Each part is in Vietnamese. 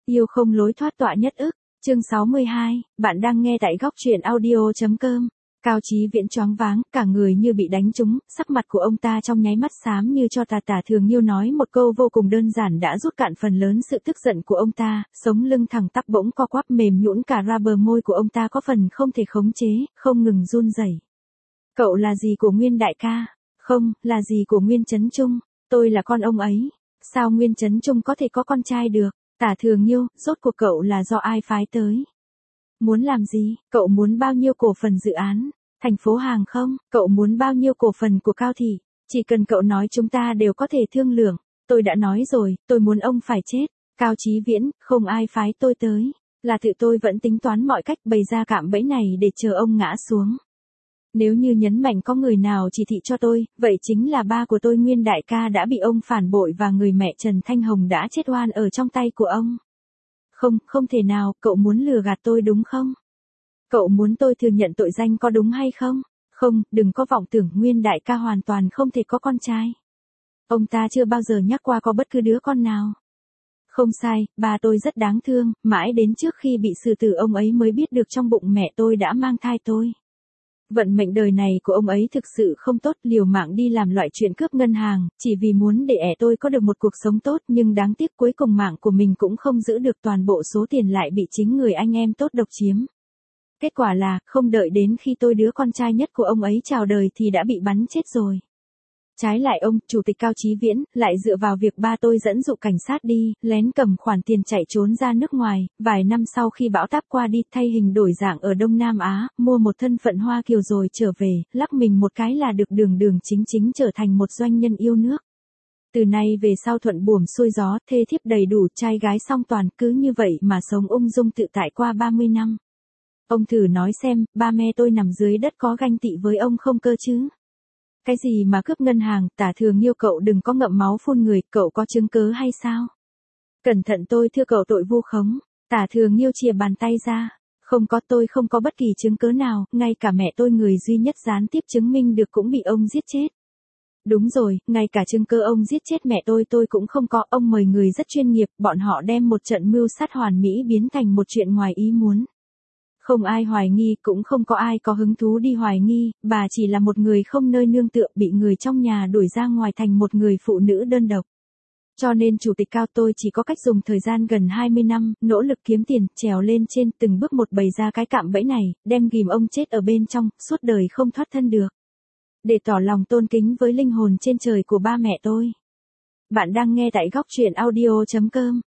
Yêu không lối thoát tọa nhất ức. Chương 62, bạn đang nghe tại góc truyện audio.com. Cao Chí Viễn choáng váng, cả người như bị đánh trúng, sắc mặt của ông ta trong nháy mắt xám như cho. Tả Thường Nhiêu nói một câu vô cùng đơn giản đã rút cạn phần lớn sự tức giận của ông ta, sống lưng thẳng tắp bỗng co quắp mềm nhũn cả ra, bờ môi của ông ta có phần không thể khống chế, không ngừng run rẩy. Cậu là gì của Nguyên đại ca? Không, là gì của Nguyên Chấn Trung? Tôi là con ông ấy. Sao Nguyên Chấn Trung có thể có con trai được? Tả Thường Nhiêu, rốt cuộc cậu là do ai phái tới? Muốn làm gì? Cậu muốn bao nhiêu cổ phần dự án? Thành phố hàng không? Cậu muốn bao nhiêu cổ phần của Cao thị? Chỉ cần cậu nói chúng ta đều có thể thương lượng. Tôi đã nói rồi, tôi muốn ông phải chết. Cao Chí Viễn, không ai phái tôi tới. Là tự tôi vẫn tính toán mọi cách bày ra cạm bẫy này để chờ ông ngã xuống. Nếu như nhấn mạnh có người nào chỉ thị cho tôi, vậy chính là ba của tôi Nguyên đại ca đã bị ông phản bội và người mẹ Trần Thanh Hồng đã chết oan ở trong tay của ông. Không, không thể nào, cậu muốn lừa gạt tôi đúng không? Cậu muốn tôi thừa nhận tội danh có đúng hay không? Không, đừng có vọng tưởng, Nguyên đại ca hoàn toàn không thể có con trai. Ông ta chưa bao giờ nhắc qua có bất cứ đứa con nào. Không sai, ba tôi rất đáng thương, mãi đến trước khi bị xử tử ông ấy mới biết được trong bụng mẹ tôi đã mang thai tôi. Vận mệnh đời này của ông ấy thực sự không tốt, liều mạng đi làm loại chuyện cướp ngân hàng, chỉ vì muốn để tôi có được một cuộc sống tốt, nhưng đáng tiếc cuối cùng mạng của mình cũng không giữ được, toàn bộ số tiền lại bị chính người anh em tốt độc chiếm. Kết quả là, không đợi đến khi tôi đứa con trai nhất của ông ấy chào đời thì đã bị bắn chết rồi. Trái lại ông, Chủ tịch Cao Chí Viễn, lại dựa vào việc ba tôi dẫn dụ cảnh sát đi, lén cầm khoản tiền chạy trốn ra nước ngoài, vài năm sau khi bão táp qua đi, thay hình đổi dạng ở Đông Nam Á, mua một thân phận Hoa Kiều rồi trở về, lắc mình một cái là được đường chính trở thành một doanh nhân yêu nước. Từ nay về sau thuận buồm xuôi gió, thê thiếp đầy đủ, trai gái song toàn, cứ như vậy mà sống ung dung tự tại qua 30 năm. Ông thử nói xem, ba mẹ tôi nằm dưới đất có ganh tị với ông không cơ chứ? Cái gì mà cướp ngân hàng? Tả Thường Nhiêu, cậu đừng có ngậm máu phun người, cậu có chứng cớ hay sao? Cẩn thận tôi thưa cậu tội vu khống. Tả Thường Nhiêu chìa bàn tay ra. Không có, tôi không có bất kỳ chứng cớ nào, ngay cả mẹ tôi người duy nhất gián tiếp chứng minh được cũng bị ông giết chết. Đúng rồi, ngay cả chứng cứ ông giết chết mẹ tôi cũng không có, ông mời người rất chuyên nghiệp, bọn họ đem một trận mưu sát hoàn mỹ biến thành một chuyện ngoài ý muốn. Không ai hoài nghi, cũng không có ai có hứng thú đi hoài nghi, bà chỉ là một người không nơi nương tựa, bị người trong nhà đuổi ra ngoài thành một người phụ nữ đơn độc. Cho nên Chủ tịch Cao, tôi chỉ có cách dùng thời gian gần 20 năm, nỗ lực kiếm tiền, trèo lên trên, từng bước một bày ra cái cạm bẫy này, đem ghìm ông chết ở bên trong, suốt đời không thoát thân được. Để tỏ lòng tôn kính với linh hồn trên trời của ba mẹ tôi. Bạn đang nghe tại góc truyện audio.com.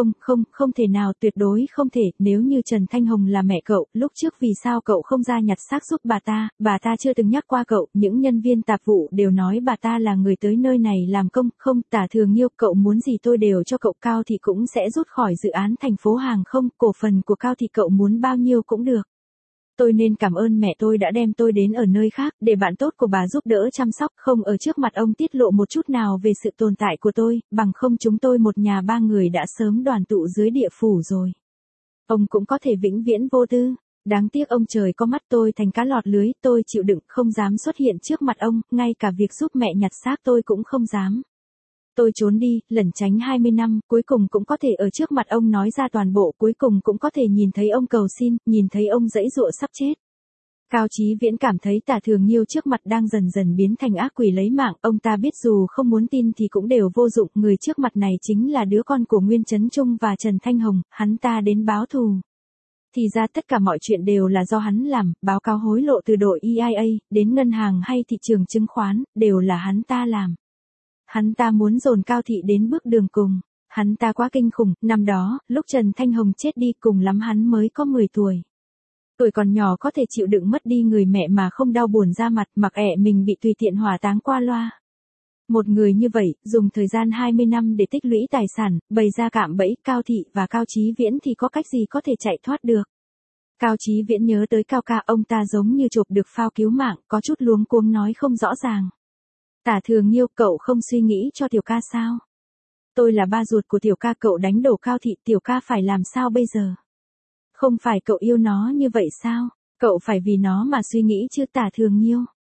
Không thể nào, tuyệt đối không thể, nếu như Trần Thanh Hồng là mẹ cậu, lúc trước vì sao cậu không ra nhặt xác giúp bà ta chưa từng nhắc qua cậu, những nhân viên tạp vụ đều nói bà ta là người tới nơi này làm công, không, Tả Thường Nhiêu, cậu muốn gì tôi đều cho cậu, Cao thì cũng sẽ rút khỏi dự án thành phố hàng không, cổ phần của Cao thì cậu muốn bao nhiêu cũng được. Tôi nên cảm ơn mẹ tôi đã đem tôi đến ở nơi khác, để bạn tốt của bà giúp đỡ chăm sóc, không ở trước mặt ông tiết lộ một chút nào về sự tồn tại của tôi, bằng không chúng tôi một nhà ba người đã sớm đoàn tụ dưới địa phủ rồi. Ông cũng có thể vĩnh viễn vô tư. Đáng tiếc ông trời có mắt, tôi thành cá lọt lưới, tôi chịu đựng, không dám xuất hiện trước mặt ông, ngay cả việc giúp mẹ nhặt xác tôi cũng không dám. Tôi trốn đi, lẩn tránh 20 năm, cuối cùng cũng có thể ở trước mặt ông nói ra toàn bộ, cuối cùng cũng có thể nhìn thấy ông cầu xin, nhìn thấy ông giãy giụa sắp chết. Cao Chí Viễn cảm thấy Tả Thường Nhiêu trước mặt đang dần dần biến thành ác quỷ lấy mạng, ông ta biết dù không muốn tin thì cũng đều vô dụng, người trước mặt này chính là đứa con của Nguyên Chấn Trung và Trần Thanh Hồng, hắn ta đến báo thù. Thì ra tất cả mọi chuyện đều là do hắn làm, báo cáo hối lộ từ đội EIA, đến ngân hàng hay thị trường chứng khoán, đều là hắn ta làm. Hắn ta muốn dồn Cao thị đến bước đường cùng. Hắn ta quá kinh khủng, năm đó, lúc Trần Thanh Hồng chết đi, cùng lắm hắn mới có 10 tuổi. Tuổi còn nhỏ có thể chịu đựng mất đi người mẹ mà không đau buồn ra mặt, mặc ẻ mình bị tùy tiện hỏa táng qua loa. Một người như vậy, dùng thời gian 20 năm để tích lũy tài sản, bày ra cạm bẫy, Cao thị và Cao Chí Viễn thì có cách gì có thể chạy thoát được. Cao Chí Viễn nhớ tới Cao ca, ông ta giống như chộp được phao cứu mạng, có chút luống cuống nói không rõ ràng. Tả Thường Nhiêu, cậu không suy nghĩ cho tiểu ca sao? Tôi là ba ruột của tiểu ca, cậu đánh đổ Cao thị, tiểu ca phải làm sao bây giờ? Không phải cậu yêu nó như vậy sao? Cậu phải vì nó mà suy nghĩ chứ, Tả Thường Nhiêu.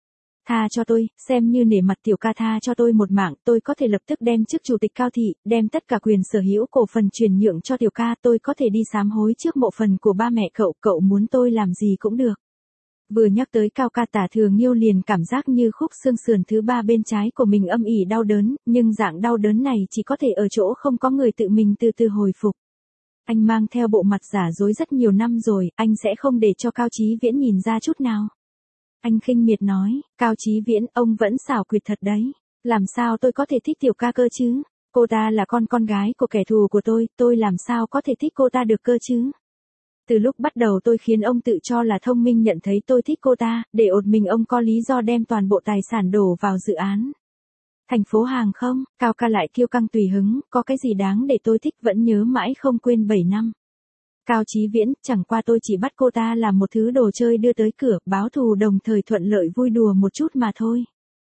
Tha cho tôi, xem như nể mặt tiểu ca tha cho tôi một mạng, tôi có thể lập tức đem chức chủ tịch Cao thị, đem tất cả quyền sở hữu cổ phần chuyển nhượng cho tiểu ca, tôi có thể đi sám hối trước mộ phần của ba mẹ cậu muốn tôi làm gì cũng được. Vừa nhắc tới Cao ca Tả Thường Nghiêu liền cảm giác như khúc xương sườn thứ ba bên trái của mình âm ỉ đau đớn, nhưng dạng đau đớn này chỉ có thể ở chỗ không có người tự mình từ từ hồi phục. Anh mang theo bộ mặt giả dối rất nhiều năm rồi, anh sẽ không để cho Cao Chí Viễn nhìn ra chút nào. Anh khinh miệt nói, Cao Chí Viễn, ông vẫn xảo quyệt thật đấy. Làm sao tôi có thể thích tiểu ca cơ chứ? Cô ta là con gái của kẻ thù của tôi làm sao có thể thích cô ta được cơ chứ? Từ lúc bắt đầu tôi khiến ông tự cho là thông minh nhận thấy tôi thích cô ta, để ột mình ông có lý do đem toàn bộ tài sản đổ vào dự án. Thành phố hàng không, Cao ca lại kiêu căng tùy hứng, có cái gì đáng để tôi thích vẫn nhớ mãi không quên 7 năm. Cao Chí Viễn, chẳng qua tôi chỉ bắt cô ta làm một thứ đồ chơi đưa tới cửa, báo thù đồng thời thuận lợi vui đùa một chút mà thôi.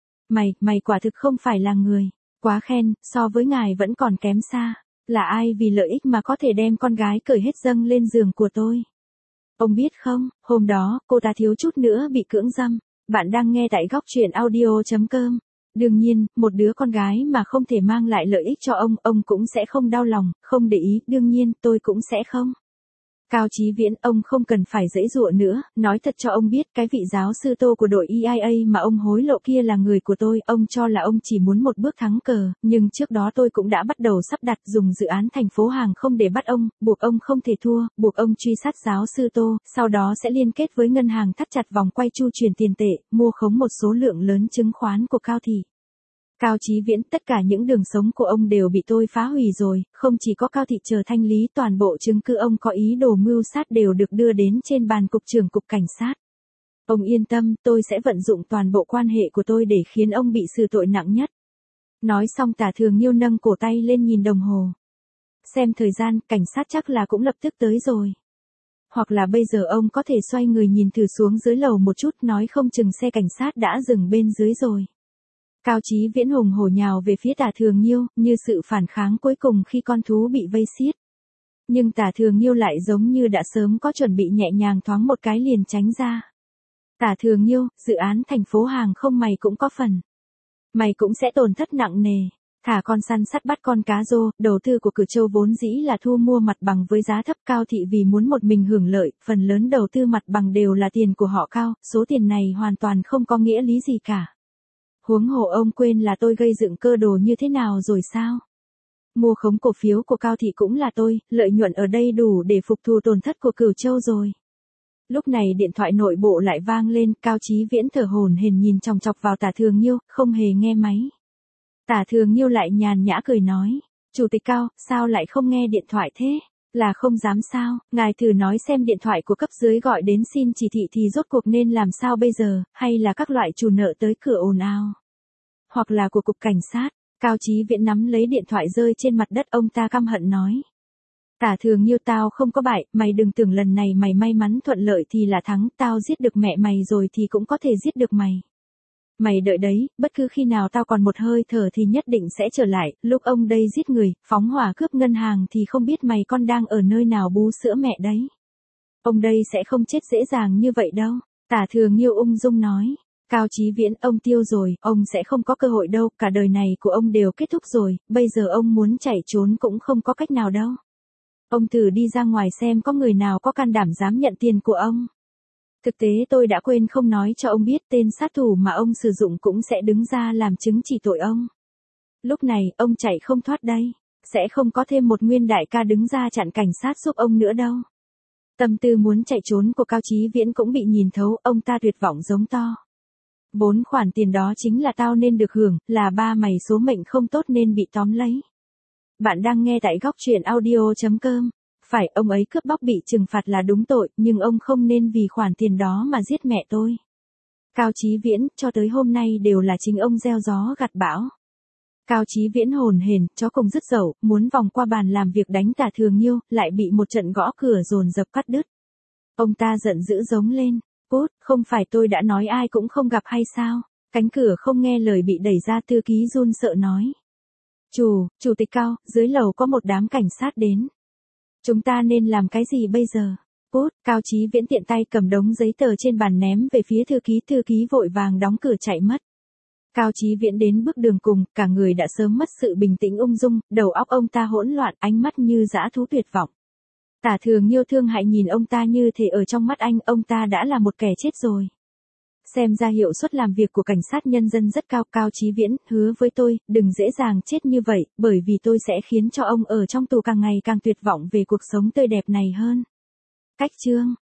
Mày quả thực không phải là người. Quá khen, so với ngài vẫn còn kém xa. Là ai vì lợi ích mà có thể đem con gái cởi hết dâng lên giường của tôi? Ông biết không, hôm đó, cô ta thiếu chút nữa bị cưỡng dâm. Bạn đang nghe tại góc truyện audio.com. Đương nhiên, một đứa con gái mà không thể mang lại lợi ích cho ông cũng sẽ không đau lòng, không để ý, đương nhiên, tôi cũng sẽ không. Cao Chí Viễn, ông không cần phải giãy giụa nữa, nói thật cho ông biết, cái vị giáo sư Tô của đội EIA mà ông hối lộ kia là người của tôi, ông cho là ông chỉ muốn một bước thắng cờ, nhưng trước đó tôi cũng đã bắt đầu sắp đặt dùng dự án thành phố hàng không để bắt ông, buộc ông không thể thua, buộc ông truy sát giáo sư Tô, sau đó sẽ liên kết với ngân hàng thắt chặt vòng quay chu chuyển tiền tệ, mua khống một số lượng lớn chứng khoán của Cao thị. Cao Chí Viễn, tất cả những đường sống của ông đều bị tôi phá hủy rồi, không chỉ có Cao thị chờ thanh lý, toàn bộ chứng cứ ông có ý đồ mưu sát đều được đưa đến trên bàn cục trưởng cục cảnh sát. Ông yên tâm, tôi sẽ vận dụng toàn bộ quan hệ của tôi để khiến ông bị xử tội nặng nhất. Nói xong Tả Thường Nghiêu nâng cổ tay lên nhìn đồng hồ. Xem thời gian, cảnh sát chắc là cũng lập tức tới rồi. Hoặc là bây giờ ông có thể xoay người nhìn thử xuống dưới lầu một chút, nói không chừng xe cảnh sát đã dừng bên dưới rồi. Cao Chí Viễn hùng hổ nhào về phía Tả Thường Nghiêu, như sự phản kháng cuối cùng khi con thú bị vây xiết. Nhưng Tả Thường Nghiêu lại giống như đã sớm có chuẩn bị, nhẹ nhàng thoáng một cái liền tránh ra. Tả Thường Nghiêu, dự án thành phố hàng không mày cũng có phần. Mày cũng sẽ tổn thất nặng nề. Thả con săn sắt bắt con cá rô, đầu tư của Cử Châu vốn dĩ là thu mua mặt bằng với giá thấp. Cao thị vì muốn một mình hưởng lợi, phần lớn đầu tư mặt bằng đều là tiền của họ Cao, số tiền này hoàn toàn không có nghĩa lý gì cả. Huống hồ ông quên là tôi gây dựng cơ đồ như thế nào rồi sao? Mua khống cổ phiếu của Cao thị cũng là tôi, lợi nhuận ở đây đủ để phục thù tổn thất của Cửu Châu rồi. Lúc này điện thoại nội bộ lại vang lên, Cao Chí Viễn thở hổn hển nhìn chòng chọc vào Tả Thường Nghiêu, không hề nghe máy. Tả Thường Nghiêu lại nhàn nhã cười nói, Chủ tịch Cao, sao lại không nghe điện thoại thế? Là không dám sao, ngài thử nói xem điện thoại của cấp dưới gọi đến xin chỉ thị thì rốt cuộc nên làm sao bây giờ, hay là các loại chủ nợ tới cửa ồn ào. Hoặc là của cục cảnh sát. Cao Chí Viễn nắm lấy điện thoại rơi trên mặt đất, ông ta căm hận nói. Tả Thường Nghiêu, tao không có bại, mày đừng tưởng lần này mày may mắn thuận lợi thì là thắng, tao giết được mẹ mày rồi thì cũng có thể giết được mày. Mày đợi đấy, bất cứ khi nào tao còn một hơi thở thì nhất định sẽ trở lại, lúc ông đây giết người, phóng hỏa cướp ngân hàng thì không biết mày con đang ở nơi nào bú sữa mẹ đấy. Ông đây sẽ không chết dễ dàng như vậy đâu, Tả Thường Nghiêu ung dung nói. Cao Chí Viễn, ông tiêu rồi, ông sẽ không có cơ hội đâu, cả đời này của ông đều kết thúc rồi, bây giờ ông muốn chạy trốn cũng không có cách nào đâu. Ông thử đi ra ngoài xem có người nào có can đảm dám nhận tiền của ông. Thực tế tôi đã quên không nói cho ông biết, tên sát thủ mà ông sử dụng cũng sẽ đứng ra làm chứng chỉ tội ông. Lúc này, ông chạy không thoát đây. Sẽ không có thêm một nguyên đại ca đứng ra chặn cảnh sát giúp ông nữa đâu. Tâm tư muốn chạy trốn của Cao Chí Viễn cũng bị nhìn thấu, ông ta tuyệt vọng giống to. 4 khoản tiền đó chính là tao nên được hưởng, là ba mày số mệnh không tốt nên bị tóm lấy. Bạn đang nghe tại góc truyện audio.com. Phải, ông ấy cướp bóc bị trừng phạt là đúng tội, nhưng ông không nên vì khoản tiền đó mà giết mẹ tôi. Cao Chí Viễn, cho tới hôm nay đều là chính ông gieo gió gặt bão. Cao Chí Viễn hồn hển, chó cùng dứt dậu, muốn vòng qua bàn làm việc đánh Tả Thường Nghiêu, lại bị một trận gõ cửa dồn dập cắt đứt. Ông ta giận dữ giống lên, Cút, không phải tôi đã nói ai cũng không gặp hay sao? Cánh cửa không nghe lời bị đẩy ra, thư ký run sợ nói. Chủ tịch Cao, dưới lầu có một đám cảnh sát đến. Chúng ta nên làm cái gì bây giờ? Cút, Cao Chí Viễn tiện tay cầm đống giấy tờ trên bàn ném về phía thư ký vội vàng đóng cửa chạy mất. Cao Chí Viễn đến bước đường cùng, cả người đã sớm mất sự bình tĩnh ung dung, đầu óc ông ta hỗn loạn, ánh mắt như dã thú tuyệt vọng. Tả Thường Nhiêu thương hại nhìn ông ta như thể ở trong mắt anh, ông ta đã là một kẻ chết rồi. Xem ra hiệu suất làm việc của cảnh sát nhân dân rất cao. Cao Chí Viễn, hứa với tôi, đừng dễ dàng chết như vậy, bởi vì tôi sẽ khiến cho ông ở trong tù càng ngày càng tuyệt vọng về cuộc sống tươi đẹp này hơn. Cách chương